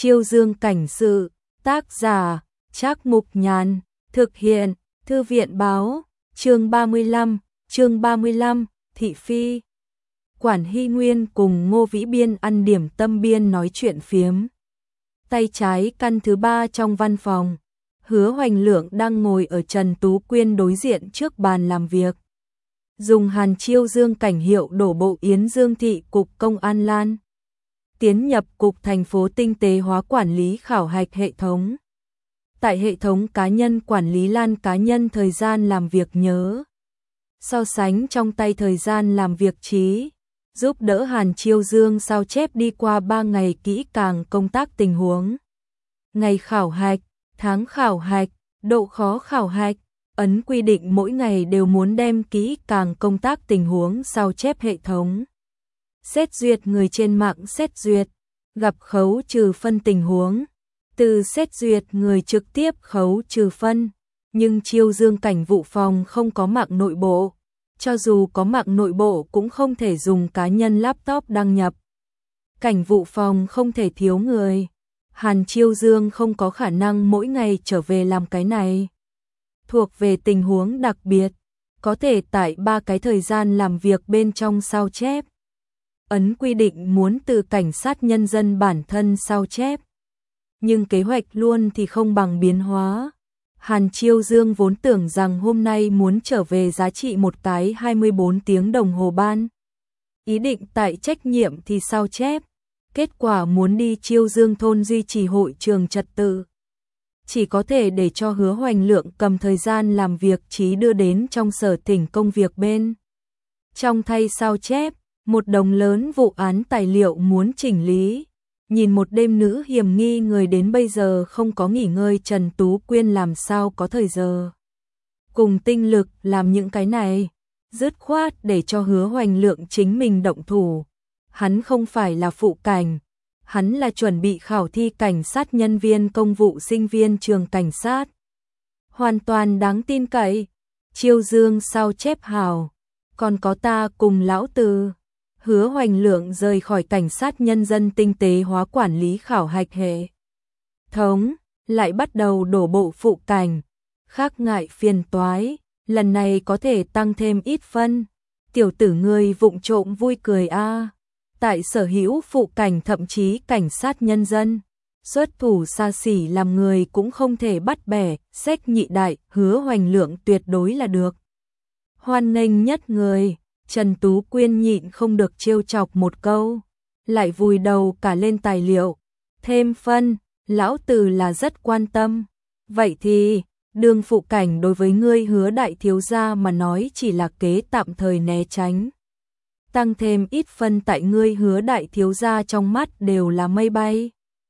Chiêu Dương cảnh sự, tác giả, Trác Mục Nhàn, thực hiện, Thư viện báo, chương 35, Thị Phi. Quản Hy Nguyên cùng Ngô Vĩ Biên ăn điểm tâm biên nói chuyện phiếm. Tay trái căn thứ 3 trong văn phòng, Hứa Hoành Lượng đang ngồi ở Trần Tú Quyên đối diện trước bàn làm việc. Dùng Hàn Chiêu Dương cảnh hiệu đổ bộ Yến Dương thị cục công an Lan. Tiến nhập cục thành phố tinh tế hóa quản lý khảo hạch hệ thống. Tại hệ thống cá nhân quản lý Lan cá nhân thời gian làm việc nhớ. So sánh trong tay thời gian làm việc trí. Giúp đỡ Hàn Chiêu Dương sao chép đi qua 3 ngày kỹ càng công tác tình huống. Ngày khảo hạch, tháng khảo hạch, độ khó khảo hạch, ấn quy định mỗi ngày đều muốn đem kỹ càng công tác tình huống sao chép hệ thống. Xét duyệt người trên mạng xét duyệt, gặp khấu trừ phân tình huống, từ xét duyệt người trực tiếp khấu trừ phân, nhưng Chiêu Dương cảnh vụ phòng không có mạng nội bộ, cho dù có mạng nội bộ cũng không thể dùng cá nhân laptop đăng nhập. Cảnh vụ phòng không thể thiếu người, Hàn Chiêu Dương không có khả năng mỗi ngày trở về làm cái này. Thuộc về tình huống đặc biệt, có thể tại 3 cái thời gian làm việc bên trong sao chép. Ấn quy định muốn từ cảnh sát nhân dân bản thân sao chép. Nhưng kế hoạch luôn thì không bằng biến hóa. Hàn Chiêu Dương vốn tưởng rằng hôm nay muốn trở về giá trị một cái 24 tiếng đồng hồ ban. Ý định tại trách nhiệm thì sao chép. Kết quả muốn đi Chiêu Dương thôn duy trì hội trường trật tự. Chỉ có thể để cho Hứa Hoành Lượng cầm thời gian làm việc trí đưa đến trong sở thỉnh công việc bên. Trong thay sao chép, một đống lớn vụ án tài liệu muốn chỉnh lý. Nhìn một đêm nữ hiểm nghi người đến bây giờ không có nghỉ ngơi, Trần Tú Quyên làm sao có thời giờ cùng tinh lực làm những cái này. Dứt khoát để cho Hứa Hoành Lượng chính mình động thủ. Hắn không phải là phụ cảnh, hắn là chuẩn bị khảo thi cảnh sát nhân viên công vụ sinh viên trường cảnh sát. Hoàn toàn đáng tin cậy. Chiêu Dương sao chép hào, còn có ta cùng lão Từ. Hứa Hoành Lượng rời khỏi cảnh sát nhân dân tinh tế hóa quản lý khảo hạch hệ thống, lại bắt đầu đổ bộ phụ cảnh. Khác ngại phiền toái, lần này có thể tăng thêm ít phân. Tiểu tử ngươi vụng trộm vui cười a. Tại sở hữu phụ cảnh thậm chí cảnh sát nhân dân, xuất thủ xa xỉ làm người cũng không thể bắt bẻ, xách nhị đại, Hứa Hoành Lượng tuyệt đối là được hoan nghênh nhất người. Trần Tú Quyên nhịn không được trêu chọc một câu, lại vùi đầu cả lên tài liệu. Thêm phân, lão Từ là rất quan tâm. Vậy thì, đương phụ cảnh đối với ngươi Hứa đại thiếu gia mà nói chỉ là kế tạm thời né tránh. Tăng thêm ít phân tại ngươi Hứa đại thiếu gia trong mắt đều là mây bay.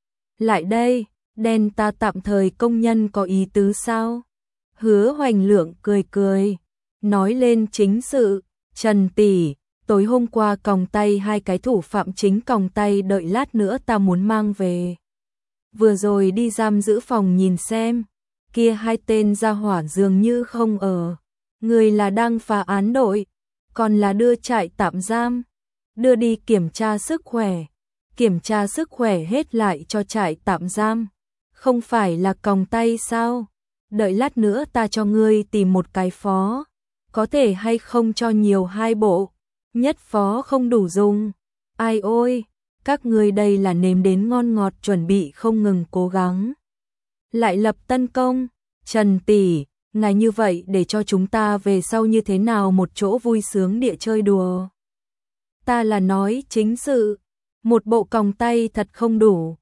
Lại đây, đen ta tạm thời công nhân có ý tứ sao? Hứa Hoành Lượng cười cười, nói lên chính sự. Trần tỷ, tối hôm qua còng tay 2 cái thủ phạm chính còng tay, đợi lát nữa ta muốn mang về. Vừa rồi đi giam giữ phòng nhìn xem, kia 2 tên gia hỏa dường như không ở. Người là đang phá án đội, còn là đưa trại tạm giam, đưa đi kiểm tra sức khỏe. Kiểm tra sức khỏe hết lại cho trại tạm giam. Không phải là còng tay sao? Đợi lát nữa ta cho ngươi tìm một cái phó. Có thể hay không cho nhiều 2 bộ, nhất phó không đủ dùng. Ai ôi, các ngươi đây là nếm đến ngon ngọt, chuẩn bị không ngừng cố gắng. Lại lập tân công, Trần tỷ, ngài như vậy để cho chúng ta về sau như thế nào một chỗ vui sướng địa chơi đùa. Ta là nói chính sự, một bộ còng tay thật không đủ.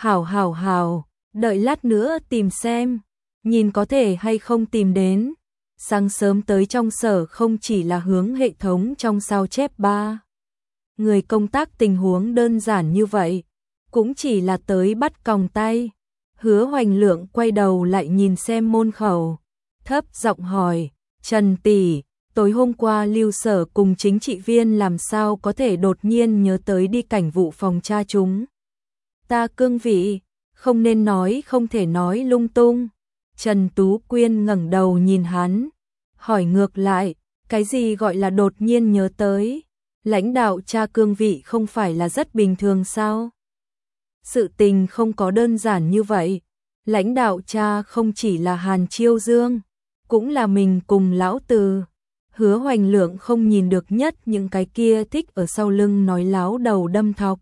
Hảo, đợi lát nữa tìm xem, nhìn có thể hay không tìm đến. Sáng sớm tới trong sở không chỉ là hướng hệ thống trong sao chép 3 người công tác tình huống đơn giản như vậy, cũng chỉ là tới bắt còng tay. Hứa Hoành Lượng quay đầu lại nhìn xem môn khẩu, thấp giọng hỏi, Trần tỷ, tối hôm qua Lưu sở cùng chính trị viên làm sao có thể đột nhiên nhớ tới đi cảnh vụ phòng tra chúng ta cương vị, không nên nói, không thể nói lung tung. Trần Tú Quyên ngẩng đầu nhìn hắn, hỏi ngược lại, cái gì gọi là đột nhiên nhớ tới? Lãnh đạo tra cương vị không phải là rất bình thường sao? Sự tình không có đơn giản như vậy. Lãnh đạo cha không chỉ là Hàn Chiêu Dương, cũng là mình cùng lão Từ. Hứa Hoành Lượng không nhìn được nhất những cái kia thích ở sau lưng nói láo đầu đâm thọc.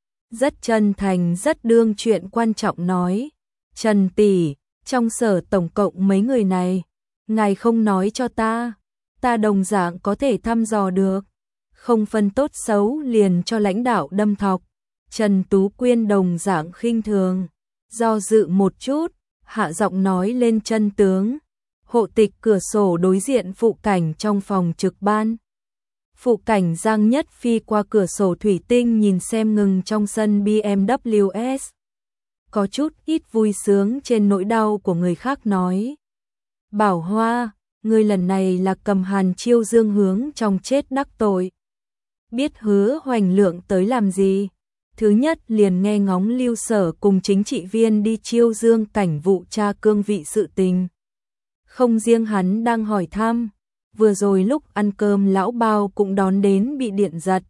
Rất chân thành, rất đương chuyện quan trọng nói. Trần tỷ, trong sở tổng cộng mấy người này, ngài không nói cho ta đồng dạng có thể thăm dò được. Không phân tốt xấu liền cho lãnh đạo đâm thọc. Trần Tú Quyên đồng dạng khinh thường, do dự một chút, hạ giọng nói lên chân tướng. Hộ tịch cửa sổ đối diện phụ cảnh trong phòng trực ban. Phụ cảnh Giang Nhất Phi qua cửa sổ thủy tinh nhìn xem ngừng trong sân BMW S. Có chút ít vui sướng trên nỗi đau của người khác nói. Bảo Hoa, người lần này là cầm Hàn Chiêu Dương hướng trong chết đắc tội. Biết Hứa Hoành Lượng tới làm gì? Thứ nhất liền nghe ngóng Lưu Sở cùng chính trị viên đi Chiêu Dương cảnh vụ tra cương vị sự tình. Không riêng hắn đang hỏi thăm, vừa rồi lúc ăn cơm lão Bao cũng đón đến bị điện giật.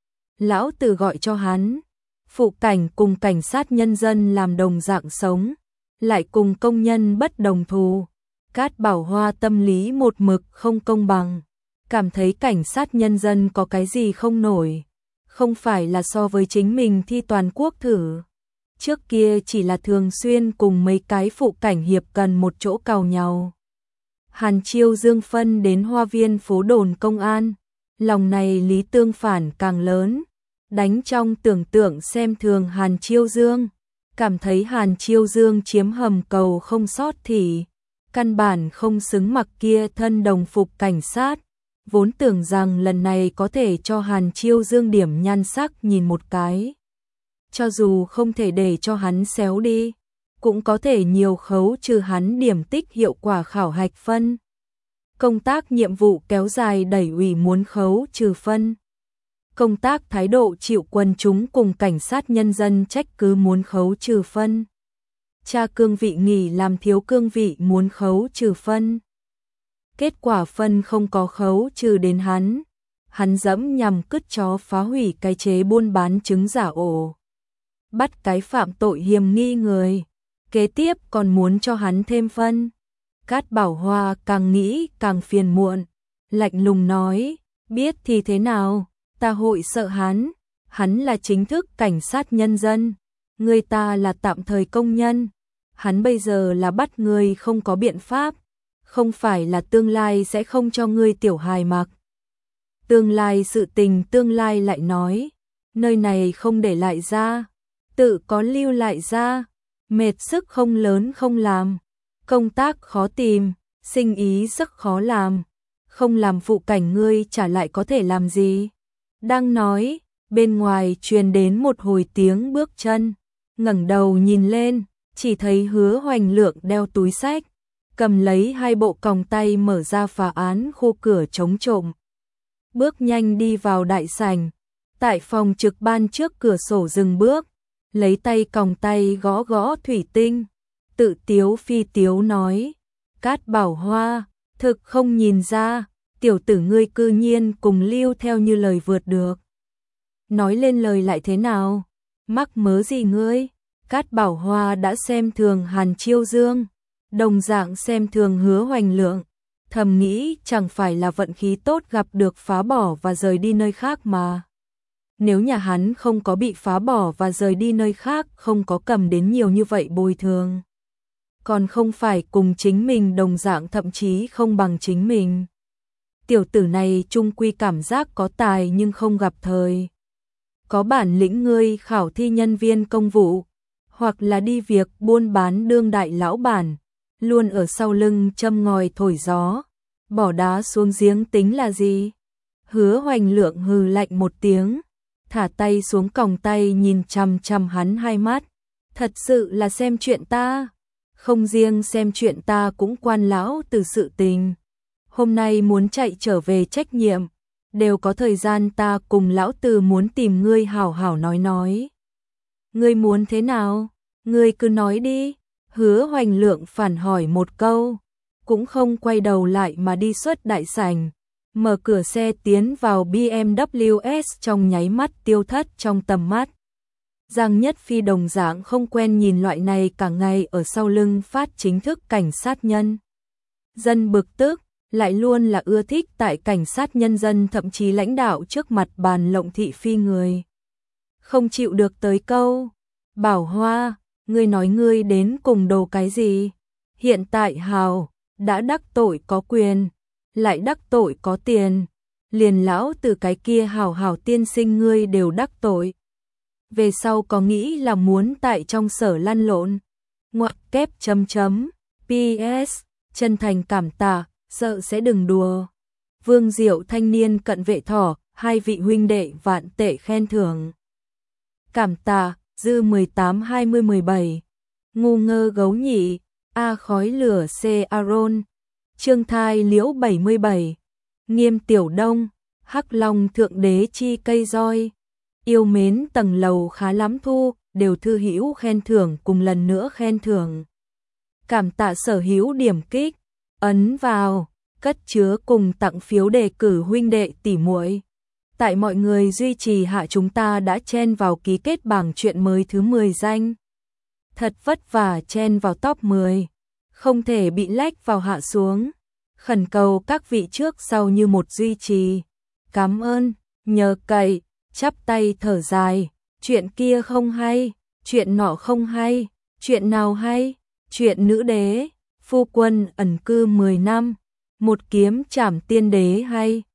Lão Từ gọi cho hắn, phụ cảnh cùng cảnh sát nhân dân làm đồng dạng sống, lại cùng công nhân bất đồng thù. Cát Bảo Hoa tâm lý một mực không công bằng, cảm thấy cảnh sát nhân dân có cái gì không nổi, không phải là so với chính mình thi toàn quốc thử. Trước kia chỉ là thường xuyên cùng mấy cái phụ cảnh hiệp cần một chỗ cào nhau. Hàn Chiêu Dương phân đến Hoa Viên phố đồn công an, lòng này lý tương phản càng lớn, đánh trong tưởng tượng xem thường Hàn Chiêu Dương, cảm thấy Hàn Chiêu Dương chiếm hầm cầu không sót thì căn bản không xứng mặc kia thân đồng phục cảnh sát, vốn tưởng rằng lần này có thể cho Hàn Chiêu Dương điểm nhan sắc nhìn một cái. Cho dù không thể để cho hắn xéo đi, cũng có thể nhiều khấu trừ hắn điểm tích hiệu quả khảo hạch phân. Công tác nhiệm vụ kéo dài đẩy ủy muốn khấu trừ phân. Công tác thái độ chịu quần chúng cùng cảnh sát nhân dân trách cứ muốn khấu trừ phân. Tra cương vị nghỉ làm thiếu cương vị muốn khấu trừ phân. Kết quả phân không có khấu trừ đến hắn dẫm nhằm cứt chó phá hủy cái chế buôn bán trứng giả ổ. Bắt cái phạm tội hiềm nghi người, kế tiếp còn muốn cho hắn thêm phân. Cát Bảo Hoa càng nghĩ càng phiền muộn, lạnh lùng nói, biết thì thế nào, ta hội sợ hắn là chính thức cảnh sát nhân dân, người ta là tạm thời công nhân, hắn bây giờ là bắt người không có biện pháp, không phải là tương lai sẽ không cho ngươi tiểu hài mặc. Tương lai sự tình tương lai lại nói, nơi này không để lại ra, tự có lưu lại ra, mệt sức không lớn không làm, công tác khó tìm, sinh ý rất khó làm, không làm phụ cảnh ngươi trả lại có thể làm gì. Đang nói, bên ngoài truyền đến một hồi tiếng bước chân, ngẩng đầu nhìn lên, chỉ thấy Hứa Hoành Lượng đeo túi xách, cầm lấy hai bộ còng tay mở ra phá án khu cửa chống trộm. Bước nhanh đi vào đại sảnh, tại phòng trực ban trước cửa sổ dừng bước, lấy tay còng tay gõ gõ thủy tinh, tự tiếu phi tiếu nói, Cát Bảo Hoa, thực không nhìn ra, tiểu tử ngươi cư nhiên cùng Lưu theo như lời vượt được. Nói lên lời lại thế nào, mắc mớ gì ngươi? Cát Bảo Hoa đã xem thường Hàn Chiêu Dương, đồng dạng xem thường Hứa Hoành Lượng, thầm nghĩ chẳng phải là vận khí tốt gặp được phá bỏ và rời đi nơi khác mà. Nếu nhà hắn không có bị phá bỏ và rời đi nơi khác, không có cầm đến nhiều như vậy bồi thường, còn không phải cùng chính mình đồng dạng, thậm chí không bằng chính mình. Tiểu tử này trung quy cảm giác có tài nhưng không gặp thời. Có bản lĩnh ngươi khảo thi nhân viên công vụ, hoặc là đi việc buôn bán đương đại lão bản, luôn ở sau lưng châm ngòi thổi gió, bỏ đá xuống giếng tính là gì? Hứa Hoành Lượng hừ lạnh một tiếng, thả tay xuống còng tay nhìn chằm chằm hắn hai mắt. Thật sự là xem chuyện ta, không riêng xem chuyện ta cũng quan lão từ sự tình. Hôm nay muốn chạy trở về trách nhiệm, đều có thời gian, ta cùng lão từ muốn tìm ngươi hảo hảo nói. Ngươi muốn thế nào? Ngươi cứ nói đi. Hứa Hoành Lượng phản hỏi một câu, cũng không quay đầu lại mà đi xuất đại sảnh, mở cửa xe tiến vào BMW S trong nháy mắt tiêu thất trong tầm mắt. Giang Nhất Phi đồng dạng không quen nhìn loại này cả ngày ở sau lưng phát chính thức cảnh sát nhân dân bực tức, lại luôn là ưa thích tại cảnh sát nhân dân thậm chí lãnh đạo trước mặt bàn lộng thị phi người. Không chịu được tới câu, Bảo Hoa, ngươi nói ngươi đến cùng đồ cái gì? Hiện tại hào, đã đắc tội có quyền, lại đắc tội có tiền, liền lão từ cái kia hào hào tiên sinh ngươi đều đắc tội. Về sau có nghĩ là muốn tại trong sở lăn lộn, ngoặc kép chấm chấm, PS, chân thành cảm tạ, sợ sẽ đừng đùa. Vương Diệu thanh niên cận vệ thỏ, hai vị huynh đệ vạn tệ khen thưởng. Cảm tạ, dư 18-20-17. Ngu ngơ gấu nhị, A khói lửa C Aaron. Trương thai liễu 77. Nghiêm tiểu đông, hắc long thượng đế chi cây roi. Yêu mến tầng lầu khá lắm thu, đều thư hữu khen thưởng cùng lần nữa khen thưởng. Cảm tạ sở hữu điểm kích, ấn vào, cất chứa cùng tặng phiếu đề cử huynh đệ tỷ muội. Tại mọi người duy trì hạ chúng ta đã chen vào ký kết bảng chuyện mới thứ 10 danh. Thật vất vả chen vào top 10, không thể bị lách vào hạ xuống. Khẩn cầu các vị trước sau như một duy trì. Cảm ơn, nhờ cậy, chắp tay thở dài, chuyện kia không hay, chuyện nọ không hay, chuyện nào hay, chuyện nữ đế, phu quân ẩn cư 10 năm, một kiếm trảm tiên đế hay.